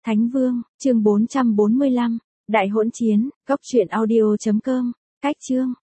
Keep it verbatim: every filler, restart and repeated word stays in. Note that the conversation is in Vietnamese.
Thánh Vương, chương bốn trăm bốn mươi lăm, Đại hỗn chiến, cốc truyện audio chấm com, cách chương.